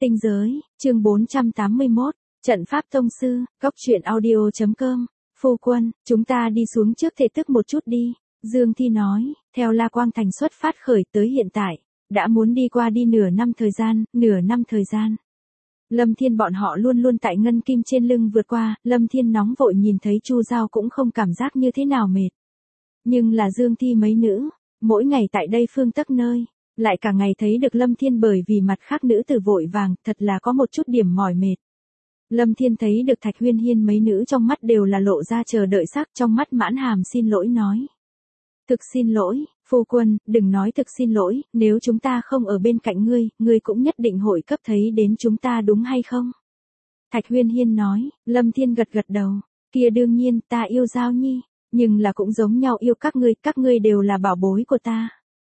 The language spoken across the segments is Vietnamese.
Tinh giới, chương 481, trận pháp tông sư, góc truyện audio.com, phu quân, chúng ta đi xuống trước thể tức một chút đi, Dương Thi nói, theo La Quang Thành xuất phát khởi tới hiện tại, đã muốn đi qua đi nửa năm thời gian. Lâm Thiên bọn họ luôn luôn tại ngân kim trên lưng vượt qua, Lâm Thiên nóng vội nhìn thấy Chu Giao cũng không cảm giác như thế nào mệt. Nhưng là Dương Thi mấy nữ, mỗi ngày tại đây phương tấc nơi, lại cả ngày thấy được Lâm Thiên bởi vì mặt khác nữ tử vội vàng, thật là có một chút điểm mỏi mệt. Lâm Thiên thấy được Thạch Huyên Hiên mấy nữ trong mắt đều là lộ ra chờ đợi sắc, trong mắt mãn hàm xin lỗi nói. Thực xin lỗi, phu quân, đừng nói thực xin lỗi, nếu chúng ta không ở bên cạnh ngươi cũng nhất định hội cấp thấy đến chúng ta đúng hay không? Thạch Huyên Hiên nói, Lâm Thiên gật gật đầu, kia đương nhiên ta yêu Giao Nhi, nhưng là cũng giống nhau yêu các ngươi đều là bảo bối của ta.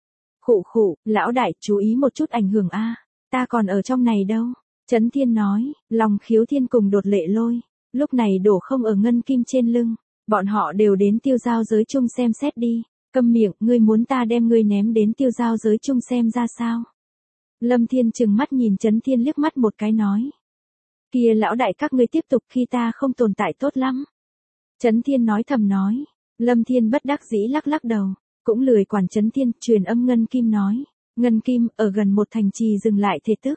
Khụ, lão đại, chú ý một chút ảnh hưởng a, ta còn ở trong này đâu. Trấn Thiên nói, Long Khiếu Thiên cùng Đột Lệ Lôi, lúc này đổ không ở ngân kim trên lưng, bọn họ đều đến tiêu giao giới chung xem xét đi. Câm miệng, ngươi muốn ta đem ngươi ném đến tiêu giao giới chung xem ra sao? Lâm Thiên trừng mắt nhìn Trấn Thiên liếc mắt một cái nói. Kia lão đại các ngươi tiếp tục khi ta không tồn tại tốt lắm. Trấn Thiên nói thầm nói. Lâm Thiên bất đắc dĩ lắc đầu, cũng lười quản Trấn Thiên, truyền âm Ngân Kim nói. Ngân Kim, ở gần một thành trì dừng lại thể tức.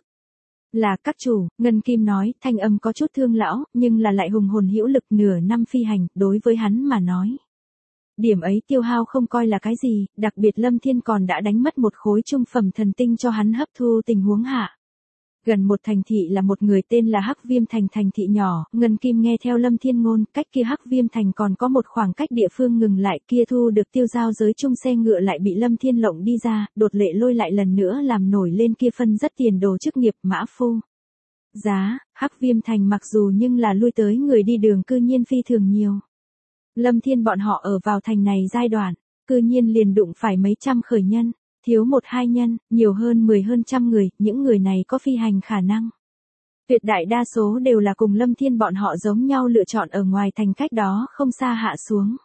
Là các chủ, Ngân Kim nói, thanh âm có chút thương lão, nhưng là lại hùng hồn hữu lực nửa năm phi hành, đối với hắn mà nói. Điểm ấy tiêu hao không coi là cái gì, đặc biệt Lâm Thiên còn đã đánh mất một khối trung phẩm thần tinh cho hắn hấp thu tình huống hạ. Gần một thành thị là một người tên là Hắc Viêm Thành, thành thị nhỏ, Ngân Kim nghe theo Lâm Thiên ngôn, cách kia Hắc Viêm Thành còn có một khoảng cách địa phương ngừng lại, kia thu được tiêu giao giới chung xe ngựa lại bị Lâm Thiên lộng đi ra, Đột Lệ Lôi lại lần nữa làm nổi lên kia phân rất tiền đồ chức nghiệp mã phu. Giá, Hắc Viêm Thành mặc dù nhưng là lui tới người đi đường cư nhiên phi thường nhiều. Lâm Thiên bọn họ ở vào thành này giai đoạn, cư nhiên liền đụng phải mấy trăm khởi nhân, thiếu một hai nhân, nhiều hơn 10 hơn trăm người, những người này có phi hành khả năng. Tuyệt đại đa số đều là cùng Lâm Thiên bọn họ giống nhau lựa chọn ở ngoài thành cách đó không xa hạ xuống.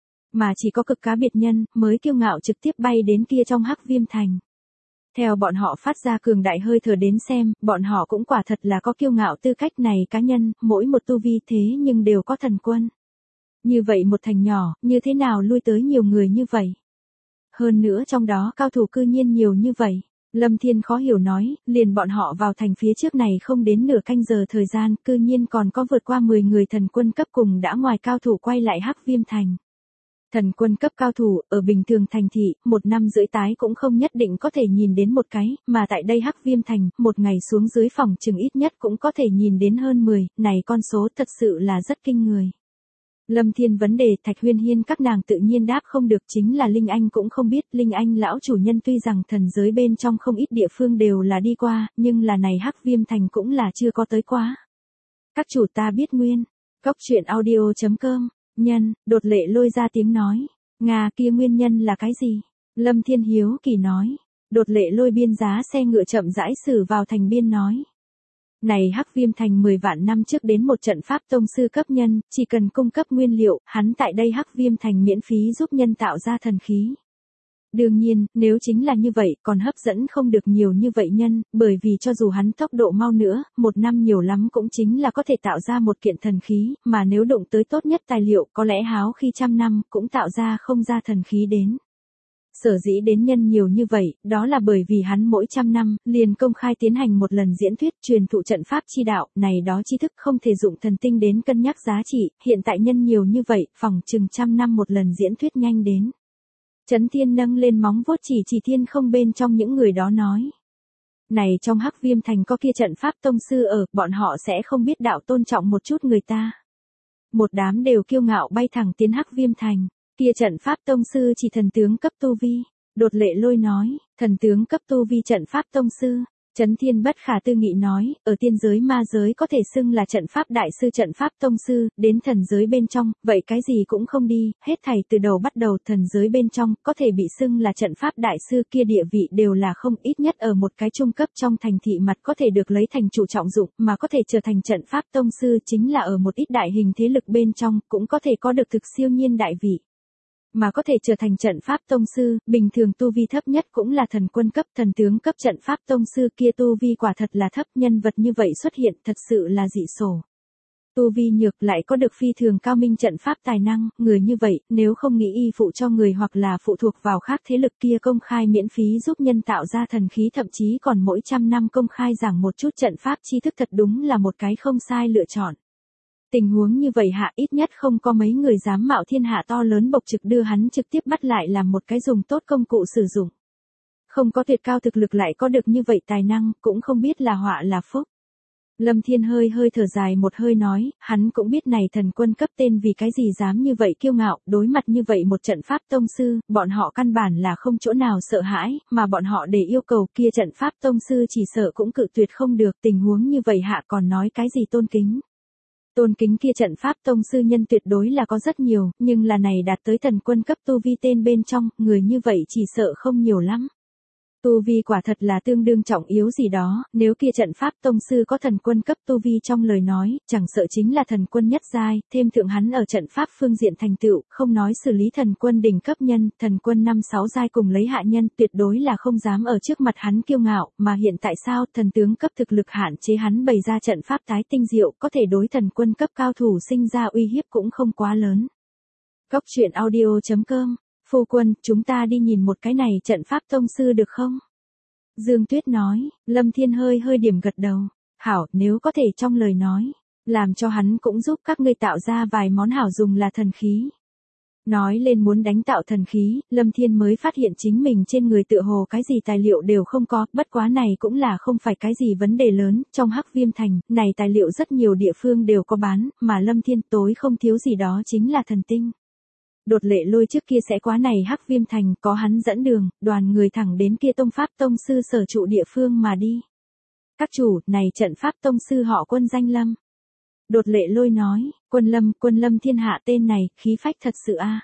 Mà chỉ có cực cá biệt nhân mới kiêu ngạo trực tiếp bay đến kia trong Hắc Viêm Thành. Theo bọn họ phát ra cường đại hơi thở đến xem, bọn họ cũng quả thật là có kiêu ngạo tư cách này cá nhân, mỗi một tu vi thế nhưng đều có thần quân. Như vậy một thành nhỏ, như thế nào lui tới nhiều người như vậy? Hơn nữa trong đó cao thủ cư nhiên nhiều như vậy. Lâm Thiên khó hiểu nói, liền bọn họ vào thành phía trước này không đến nửa canh giờ thời gian, cư nhiên còn có vượt qua 10 người thần quân cấp cùng đã ngoài cao thủ quay lại Hắc Viêm Thành. Thần quân cấp cao thủ, ở bình thường thành thị, 1 năm rưỡi tái cũng không nhất định có thể nhìn đến một cái, mà tại đây Hắc Viêm Thành, một ngày xuống dưới phòng chừng ít nhất cũng có thể nhìn đến hơn 10, này con số thật sự là rất kinh người. Lâm Thiên vấn đề Thạch Huyên Hiên các nàng tự nhiên đáp không được, chính là Linh Anh cũng không biết, Linh Anh lão chủ nhân tuy rằng thần giới bên trong không ít địa phương đều là đi qua, nhưng là này Hắc Viêm Thành cũng là chưa có tới quá. Các chủ ta biết nguyên, góc truyện audio.com, nhân, Đột Lệ Lôi ra tiếng nói, Nga kia nguyên nhân là cái gì? Lâm Thiên hiếu kỳ nói, Đột Lệ Lôi biên giá xe ngựa chậm rãi xử vào thành biên nói. Này Hắc Viêm Thành 10 vạn năm trước đến một trận pháp tông sư cấp nhân, chỉ cần cung cấp nguyên liệu, hắn tại đây Hắc Viêm Thành miễn phí giúp nhân tạo ra thần khí. Đương nhiên, nếu chính là như vậy, còn hấp dẫn không được nhiều như vậy nhân, bởi vì cho dù hắn tốc độ mau nữa, 1 năm nhiều lắm cũng chính là có thể tạo ra một kiện thần khí, mà nếu đụng tới tốt nhất tài liệu, có lẽ háo khi 100 năm, cũng tạo ra không ra thần khí đến. Sở dĩ đến nhân nhiều như vậy, đó là bởi vì hắn mỗi 100 năm, liền công khai tiến hành một lần diễn thuyết truyền thụ trận pháp chi đạo, này đó tri thức không thể dụng thần tinh đến cân nhắc giá trị, hiện tại nhân nhiều như vậy, phỏng chừng 100 năm một lần diễn thuyết nhanh đến. Trấn Thiên nâng lên móng vuốt chỉ thiên không bên trong những người đó nói. Này trong Hắc Viêm Thành có kia trận pháp tông sư ở, bọn họ sẽ không biết đạo tôn trọng một chút người ta. Một đám đều kiêu ngạo bay thẳng tiến Hắc Viêm Thành. Kia trận pháp tông sư chỉ thần tướng cấp tu vi. Đột Lệ Lôi nói, thần tướng cấp tu vi trận pháp tông sư. Trấn Thiên bất khả tư nghị nói, ở tiên giới ma giới có thể xưng là trận pháp đại sư trận pháp tông sư, đến thần giới bên trong, vậy cái gì cũng không đi, hết thảy từ đầu bắt đầu thần giới bên trong, có thể bị xưng là trận pháp đại sư kia địa vị đều là không, ít nhất ở một cái trung cấp trong thành thị mặt có thể được lấy thành chủ trọng dụng, mà có thể trở thành trận pháp tông sư chính là ở một ít đại hình thế lực bên trong, cũng có thể có được thực siêu nhiên đại vị. Mà có thể trở thành trận pháp tông sư, bình thường tu vi thấp nhất cũng là thần quân cấp, thần tướng cấp trận pháp tông sư kia tu vi quả thật là thấp, nhân vật như vậy xuất hiện thật sự là dị sổ. Tu vi nhược lại có được phi thường cao minh trận pháp tài năng, người như vậy, nếu không nghĩ y phụ cho người hoặc là phụ thuộc vào khác thế lực kia công khai miễn phí giúp nhân tạo ra thần khí, thậm chí còn mỗi 100 năm công khai giảng một chút trận pháp tri thức, thật đúng là một cái không sai lựa chọn. Tình huống như vậy hạ ít nhất không có mấy người dám mạo thiên hạ to lớn bộc trực đưa hắn trực tiếp bắt lại làm một cái dùng tốt công cụ sử dụng. Không có tuyệt cao thực lực lại có được như vậy tài năng, cũng không biết là họa là phúc. Lâm Thiên hơi thở dài một hơi nói, hắn cũng biết này thần quân cấp tên vì cái gì dám như vậy kiêu ngạo, đối mặt như vậy một trận pháp tông sư, bọn họ căn bản là không chỗ nào sợ hãi, mà bọn họ để yêu cầu kia trận pháp tông sư chỉ sợ cũng cự tuyệt không được, tình huống như vậy hạ còn nói cái gì tôn kính. Tôn kính kia trận pháp tông sư nhân tuyệt đối là có rất nhiều, nhưng là này đạt tới thần quân cấp tu vi tên bên trong, người như vậy chỉ sợ không nhiều lắm. Tu vi quả thật là tương đương trọng yếu gì đó, nếu kia trận pháp tông sư có thần quân cấp tu vi trong lời nói, chẳng sợ chính là thần quân nhất giai, thêm thượng hắn ở trận pháp phương diện thành tựu, không nói xử lý thần quân đỉnh cấp nhân, thần quân 5-6 giai cùng lấy hạ nhân, tuyệt đối là không dám ở trước mặt hắn kiêu ngạo, mà hiện tại sao, thần tướng cấp thực lực hạn chế hắn bày ra trận pháp tái tinh diệu, có thể đối thần quân cấp cao thủ sinh ra uy hiếp cũng không quá lớn. Cốc truyện audio.com Phu quân, chúng ta đi nhìn một cái này trận pháp tông sư được không? Dương Tuyết nói, Lâm Thiên hơi điểm gật đầu. Hảo, nếu có thể trong lời nói, làm cho hắn cũng giúp các ngươi tạo ra vài món hảo dùng là thần khí. Nói lên muốn đánh tạo thần khí, Lâm Thiên mới phát hiện chính mình trên người tựa hồ cái gì tài liệu đều không có, bất quá này cũng là không phải cái gì vấn đề lớn, trong Hắc Viêm Thành, này tài liệu rất nhiều địa phương đều có bán, mà Lâm Thiên tối không thiếu gì đó chính là thần tinh. Đột Lệ Lôi trước kia sẽ quá này Hắc Viêm Thành, có hắn dẫn đường, đoàn người thẳng đến kia tông pháp tông sư sở trụ địa phương mà đi. Các chủ, này trận pháp tông sư họ Quân danh Lâm. Đột Lệ Lôi nói, Quân Lâm thiên hạ tên này, khí phách thật sự a.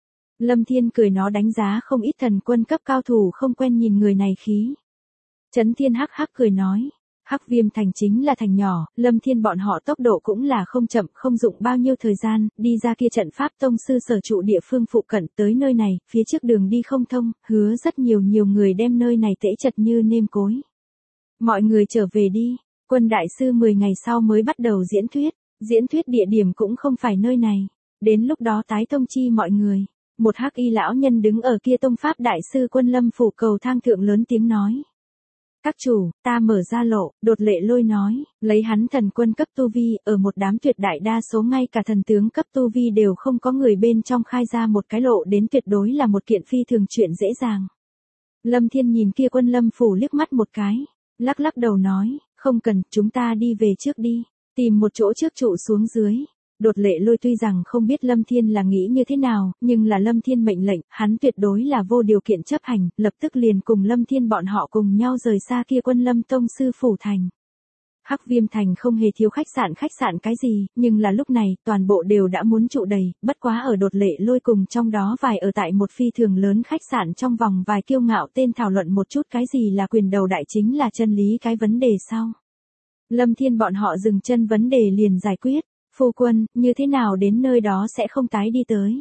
Lâm Thiên cười nó đánh giá không ít thần quân cấp cao thủ không quen nhìn người này khí. Trấn Thiên hắc cười nói. Hắc Viêm Thành chính là thành nhỏ, Lâm Thiên bọn họ tốc độ cũng là không chậm, không dụng bao nhiêu thời gian, đi ra kia trận pháp tông sư sở trụ địa phương phụ cận tới nơi này, phía trước đường đi không thông, hứa rất nhiều người đem nơi này tễ chật như nêm cối. Mọi người trở về đi, Quân đại sư 10 ngày sau mới bắt đầu diễn thuyết địa điểm cũng không phải nơi này, đến lúc đó tái thông chi mọi người. Một hắc y lão nhân đứng ở kia tông pháp đại sư Quân Lâm phủ cầu thang thượng lớn tiếng nói. Các chủ, ta mở ra lộ, Đột Lệ Lôi nói, lấy hắn thần quân cấp tu vi, ở một đám tuyệt đại đa số ngay cả thần tướng cấp tu vi đều không có người bên trong khai ra một cái lộ đến tuyệt đối là một kiện phi thường chuyện dễ dàng. Lâm Thiên nhìn kia Quân Lâm phủ liếc mắt một cái, lắc đầu nói, không cần, chúng ta đi về trước đi, tìm một chỗ trước trụ xuống dưới. Đột Lệ Lôi tuy rằng không biết Lâm Thiên là nghĩ như thế nào, nhưng là Lâm Thiên mệnh lệnh, hắn tuyệt đối là vô điều kiện chấp hành, lập tức liền cùng Lâm Thiên bọn họ cùng nhau rời xa kia Quân Lâm tông sư phủ thành. Hắc Viêm Thành không hề thiếu khách sạn cái gì, nhưng là lúc này, toàn bộ đều đã muốn trụ đầy, bất quá ở Đột Lệ Lôi cùng trong đó vài ở tại một phi thường lớn khách sạn trong vòng vài kiêu ngạo tên thảo luận một chút cái gì là quyền đầu đại chính là chân lý cái vấn đề sau. Lâm Thiên bọn họ dừng chân vấn đề liền giải quyết. Phu quân, như thế nào đến nơi đó sẽ không tái đi tới.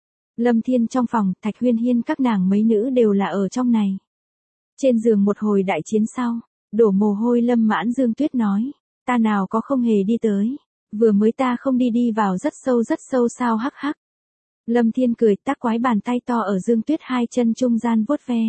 Lâm Thiên trong phòng, Thạch Huyên Hiên các nàng mấy nữ đều là ở trong này. Trên giường một hồi đại chiến sau, đổ mồ hôi Lâm Mãn Dương Tuyết nói, ta nào có không hề đi tới, vừa mới ta không đi vào rất sâu sao hắc. Lâm Thiên cười tác quái bàn tay to ở Dương Tuyết hai chân trung gian vuốt ve.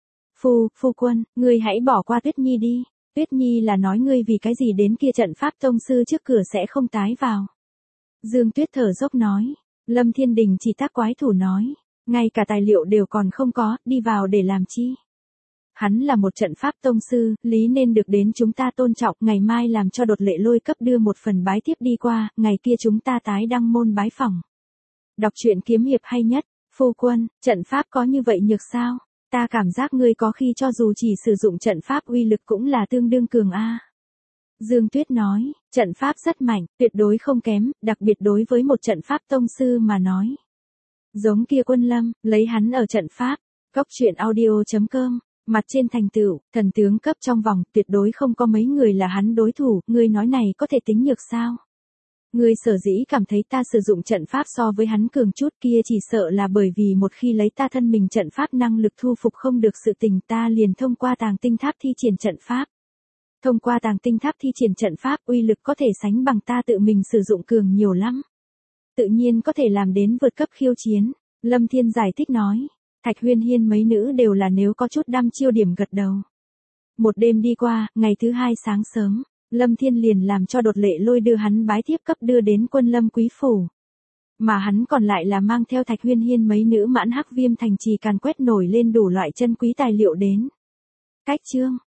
Phu quân, ngươi hãy bỏ qua Tuyết Nhi đi. Tuyết Nhi là nói ngươi vì cái gì đến kia trận pháp tông sư trước cửa sẽ không tái vào. Dương Tuyết thở dốc nói. Lâm Thiên Đình chỉ tác quái thủ nói. Ngay cả tài liệu đều còn không có, đi vào để làm chi. Hắn là một trận pháp tông sư, lý nên được đến chúng ta tôn trọng. Ngày mai làm cho Đột Lệ Lôi cấp đưa một phần bái tiếp đi qua, ngày kia chúng ta tái đăng môn bái phỏng. Đọc truyện kiếm hiệp hay nhất. Phu quân, trận pháp có như vậy nhược sao? Ta cảm giác ngươi có khi cho dù chỉ sử dụng trận pháp uy lực cũng là tương đương cường a. Dương Tuyết nói, trận pháp rất mạnh, tuyệt đối không kém, đặc biệt đối với một trận pháp tông sư mà nói. Giống kia Quân Lâm, lấy hắn ở trận pháp, Cốc truyện audio.com, mặt trên thành tựu, thần tướng cấp trong vòng, tuyệt đối không có mấy người là hắn đối thủ, ngươi nói này có thể tính nhược sao? Ngươi sở dĩ cảm thấy ta sử dụng trận pháp so với hắn cường chút kia chỉ sợ là bởi vì một khi lấy ta thân mình trận pháp năng lực thu phục không được sự tình ta liền thông qua tàng tinh tháp thi triển trận pháp. Thông qua tàng tinh tháp thi triển trận pháp uy lực có thể sánh bằng ta tự mình sử dụng cường nhiều lắm. Tự nhiên có thể làm đến vượt cấp khiêu chiến. Lâm Thiên giải thích nói. Thạch Huyên Hiên mấy nữ đều là nếu có chút đăm chiêu điểm gật đầu. Một đêm đi qua, ngày thứ hai sáng sớm, Lâm Thiên liền làm cho Đột Lệ Lôi đưa hắn bái thiếp cấp đưa đến Quân Lâm Quý phủ. Mà hắn còn lại là mang theo Thạch Huyên Hiên mấy nữ mãn Hắc Viêm thành trì càn quét nổi lên đủ loại chân quý tài liệu đến. Cách chương